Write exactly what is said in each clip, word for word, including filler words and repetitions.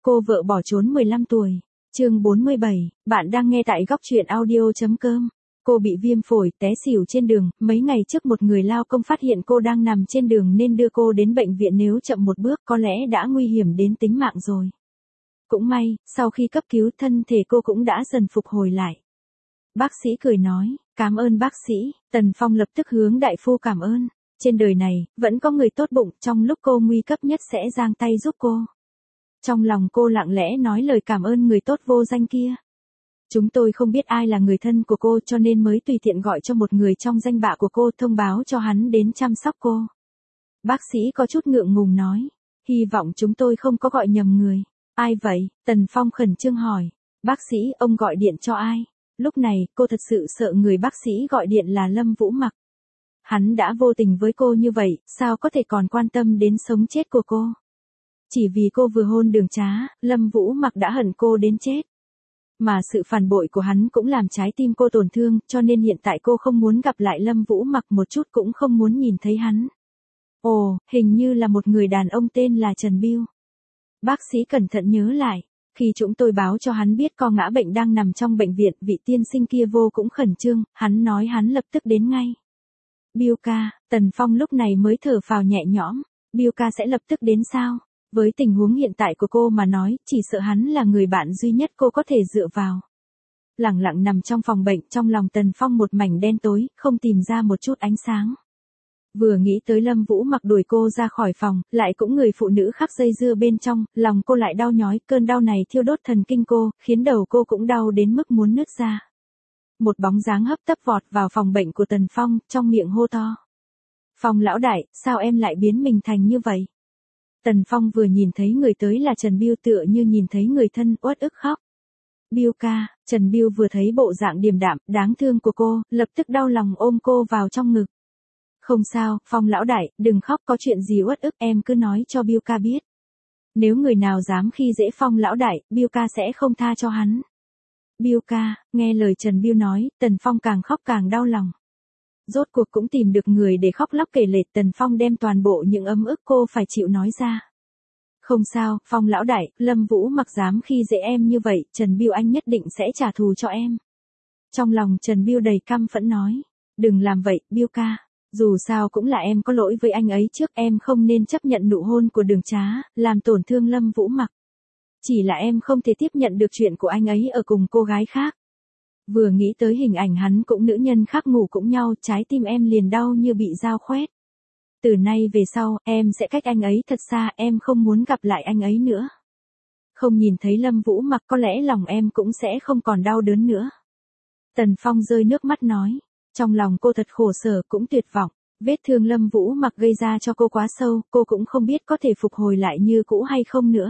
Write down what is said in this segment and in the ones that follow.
Cô vợ bỏ trốn mười lăm tuổi. Chương bốn mươi bảy, bạn đang nghe tại góc truyện audio chấm com. Cô bị viêm phổi, té xỉu trên đường, mấy ngày trước một người lao công phát hiện cô đang nằm trên đường nên đưa cô đến bệnh viện, nếu chậm một bước có lẽ đã nguy hiểm đến tính mạng rồi. Cũng may, sau khi cấp cứu thân thể cô cũng đã dần phục hồi lại. Bác sĩ cười nói, cảm ơn bác sĩ. Tần Phong lập tức hướng đại phu cảm ơn. Trên đời này, vẫn có người tốt bụng, trong lúc cô nguy cấp nhất sẽ giang tay giúp cô. Trong lòng cô lặng lẽ nói lời cảm ơn người tốt vô danh kia. Chúng tôi không biết ai là người thân của cô cho nên mới tùy tiện gọi cho một người trong danh bạ của cô thông báo cho hắn đến chăm sóc cô. Bác sĩ có chút ngượng ngùng nói, hy vọng chúng tôi không có gọi nhầm người. Ai vậy? Tần Phong khẩn trương hỏi. Bác sĩ, ông gọi điện cho ai? Lúc này, cô thật sự sợ người bác sĩ gọi điện là Lâm Vũ Mặc. Hắn đã vô tình với cô như vậy, sao có thể còn quan tâm đến sống chết của cô? Chỉ vì cô vừa hôn Đường Trá, Lâm Vũ Mặc đã hận cô đến chết. Mà sự phản bội của hắn cũng làm trái tim cô tổn thương, cho nên hiện tại cô không muốn gặp lại Lâm Vũ Mặc, một chút cũng không muốn nhìn thấy hắn. Ồ, hình như là một người đàn ông tên là Trần Bưu. Bác sĩ cẩn thận nhớ lại, khi chúng tôi báo cho hắn biết co ngã bệnh đang nằm trong bệnh viện, vị tiên sinh kia vô cũng khẩn trương, hắn nói hắn lập tức đến ngay. Bưu ca, Tần Phong lúc này mới thở phào nhẹ nhõm, Bưu ca sẽ lập tức đến sao? Với tình huống hiện tại của cô mà nói, chỉ sợ hắn là người bạn duy nhất cô có thể dựa vào. Lặng lặng nằm trong phòng bệnh, trong lòng Tần Phong một mảnh đen tối, không tìm ra một chút ánh sáng. Vừa nghĩ tới Lâm Vũ Mặc đuổi cô ra khỏi phòng, lại cũng người phụ nữ khác dây dưa bên trong, lòng cô lại đau nhói, cơn đau này thiêu đốt thần kinh cô, khiến đầu cô cũng đau đến mức muốn nứt ra. Một bóng dáng hấp tấp vọt vào phòng bệnh của Tần Phong, trong miệng hô to. Phong lão đại, sao em lại biến mình thành như vậy? Tần Phong vừa nhìn thấy người tới là Trần Bưu tựa như nhìn thấy người thân, uất ức khóc. Bưu ca, Trần Bưu vừa thấy bộ dạng điềm đạm, đáng thương của cô, lập tức đau lòng ôm cô vào trong ngực. Không sao, Phong lão đại, đừng khóc, có chuyện gì uất ức em cứ nói cho Bưu ca biết. Nếu người nào dám khi dễ Phong lão đại, Bưu ca sẽ không tha cho hắn. Bưu ca, nghe lời Trần Bưu nói, Tần Phong càng khóc càng đau lòng. Rốt cuộc cũng tìm được người để khóc lóc kể lể, Tần Phong đem toàn bộ những ấm ức cô phải chịu nói ra. Không sao, Phong lão đại, Lâm Vũ Mặc dám khi dễ em như vậy, Trần Bưu anh nhất định sẽ trả thù cho em. Trong lòng Trần Bưu đầy căm phẫn nói, đừng làm vậy, Bưu ca, dù sao cũng là em có lỗi với anh ấy trước, em không nên chấp nhận nụ hôn của Đường Trá, làm tổn thương Lâm Vũ Mặc. Chỉ là em không thể tiếp nhận được chuyện của anh ấy ở cùng cô gái khác. Vừa nghĩ tới hình ảnh hắn cũng nữ nhân khác ngủ cũng nhau, trái tim em liền đau như bị dao khoét. Từ nay về sau, em sẽ cách anh ấy thật xa, em không muốn gặp lại anh ấy nữa. Không nhìn thấy Lâm Vũ Mặc có lẽ lòng em cũng sẽ không còn đau đớn nữa. Tần Phong rơi nước mắt nói, trong lòng cô thật khổ sở cũng tuyệt vọng, vết thương Lâm Vũ Mặc gây ra cho cô quá sâu, cô cũng không biết có thể phục hồi lại như cũ hay không nữa.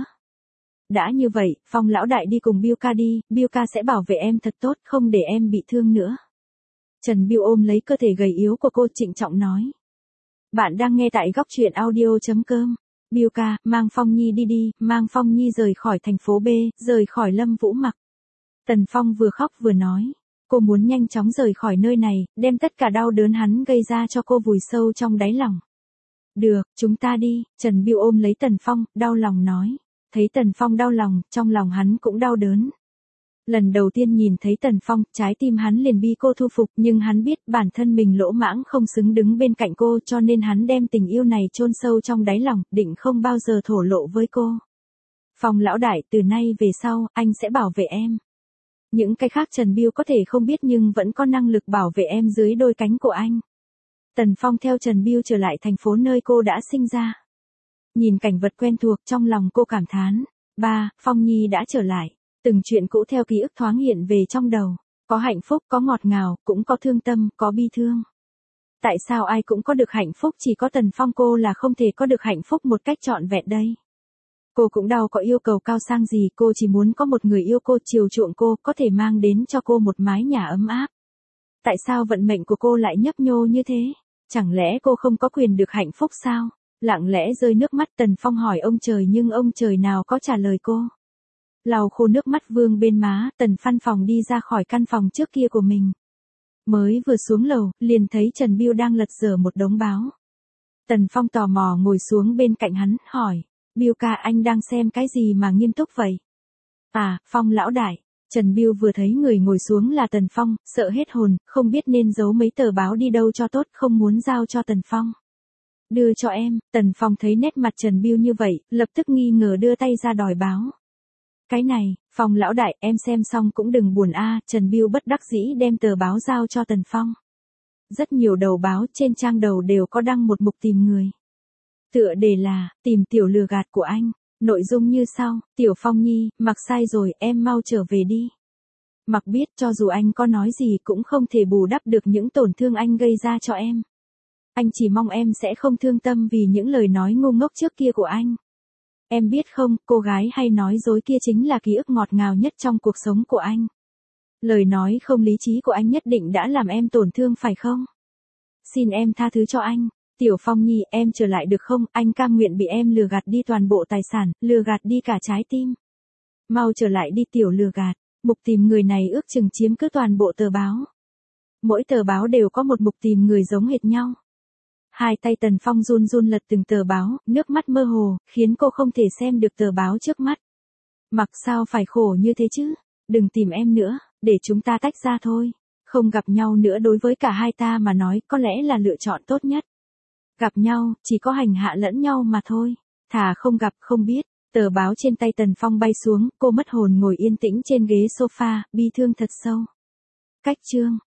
Đã như vậy, Phong lão đại đi cùng Bưu ca đi, Bưu ca sẽ bảo vệ em thật tốt, không để em bị thương nữa. Trần Bưu ôm lấy cơ thể gầy yếu của cô trịnh trọng nói. Bạn đang nghe tại góc truyện audio chấm com. Bưu ca, mang Phong Nhi đi đi, mang Phong Nhi rời khỏi thành phố B, rời khỏi Lâm Vũ Mặc. Tần Phong vừa khóc vừa nói. Cô muốn nhanh chóng rời khỏi nơi này, đem tất cả đau đớn hắn gây ra cho cô vùi sâu trong đáy lòng. Được, chúng ta đi, Trần Bưu ôm lấy Tần Phong, đau lòng nói. Thấy Tần Phong đau lòng, trong lòng hắn cũng đau đớn. Lần đầu tiên nhìn thấy Tần Phong, trái tim hắn liền bi cô thu phục, nhưng hắn biết bản thân mình lỗ mãng không xứng đứng bên cạnh cô, cho nên hắn đem tình yêu này chôn sâu trong đáy lòng, định không bao giờ thổ lộ với cô. Phong lão đại, từ nay về sau, anh sẽ bảo vệ em. Những cái khác Trần Bưu có thể không biết nhưng vẫn có năng lực bảo vệ em dưới đôi cánh của anh. Tần Phong theo Trần Bưu trở lại thành phố nơi cô đã sinh ra. Nhìn cảnh vật quen thuộc trong lòng cô cảm thán. Ba, Phong Nhi đã trở lại. Từng chuyện cũ theo ký ức thoáng hiện về trong đầu. Có hạnh phúc, có ngọt ngào, cũng có thương tâm, có bi thương. Tại sao ai cũng có được hạnh phúc, chỉ có Tần Phong cô là không thể có được hạnh phúc một cách trọn vẹn đây? Cô cũng đâu có yêu cầu cao sang gì, cô chỉ muốn có một người yêu cô, chiều chuộng cô, có thể mang đến cho cô một mái nhà ấm áp. Tại sao vận mệnh của cô lại nhấp nhô như thế? Chẳng lẽ cô không có quyền được hạnh phúc sao? Lặng lẽ rơi nước mắt, Tần Phong hỏi ông trời nhưng ông trời nào có trả lời cô. Lau khô nước mắt vương bên má, Tần Văn Phòng đi ra khỏi căn phòng trước kia của mình. Mới vừa xuống lầu, liền thấy Trần Bưu đang lật dở một đống báo. Tần Phong tò mò ngồi xuống bên cạnh hắn, hỏi. Bill ca, anh đang xem cái gì mà nghiêm túc vậy? À, Phong lão đại. Trần Bill vừa thấy người ngồi xuống là Tần Phong, sợ hết hồn, không biết nên giấu mấy tờ báo đi đâu cho tốt, không muốn giao cho Tần Phong. Đưa cho em. Tần Phong thấy nét mặt Trần Bill như vậy, lập tức nghi ngờ đưa tay ra đòi báo. Cái này, Phong lão đại, em xem xong cũng đừng buồn a. Trần Bill bất đắc dĩ đem tờ báo giao cho Tần Phong. Rất nhiều đầu báo trên trang đầu đều có đăng một mục tìm người. Tựa đề là, tìm tiểu lừa gạt của anh. Nội dung như sau, Tiểu Phong nhi, Mặc sai rồi, em mau trở về đi. Mặc biết cho dù anh có nói gì cũng không thể bù đắp được những tổn thương anh gây ra cho em. Anh chỉ mong em sẽ không thương tâm vì những lời nói ngu ngốc trước kia của anh. Em biết không, cô gái hay nói dối kia chính là ký ức ngọt ngào nhất trong cuộc sống của anh. Lời nói không lý trí của anh nhất định đã làm em tổn thương phải không? Xin em tha thứ cho anh. Tiểu Phong nhi, em trở lại được không? Anh cam nguyện bị em lừa gạt đi toàn bộ tài sản, lừa gạt đi cả trái tim. Mau trở lại đi tiểu lừa gạt. Mục tìm người này ước chừng chiếm cứ toàn bộ tờ báo. Mỗi tờ báo đều có một mục tìm người giống hệt nhau. Hai tay Tần Phong run run lật từng tờ báo, nước mắt mơ hồ, khiến cô không thể xem được tờ báo trước mắt. Mặc sao phải khổ như thế chứ? Đừng tìm em nữa, để chúng ta tách ra thôi. Không gặp nhau nữa đối với cả hai ta mà nói có lẽ là lựa chọn tốt nhất. Gặp nhau, chỉ có hành hạ lẫn nhau mà thôi. Thà không gặp không biết. Tờ báo trên tay Tần Phong bay xuống, cô mất hồn ngồi yên tĩnh trên ghế sofa, bi thương thật sâu. Cách chương.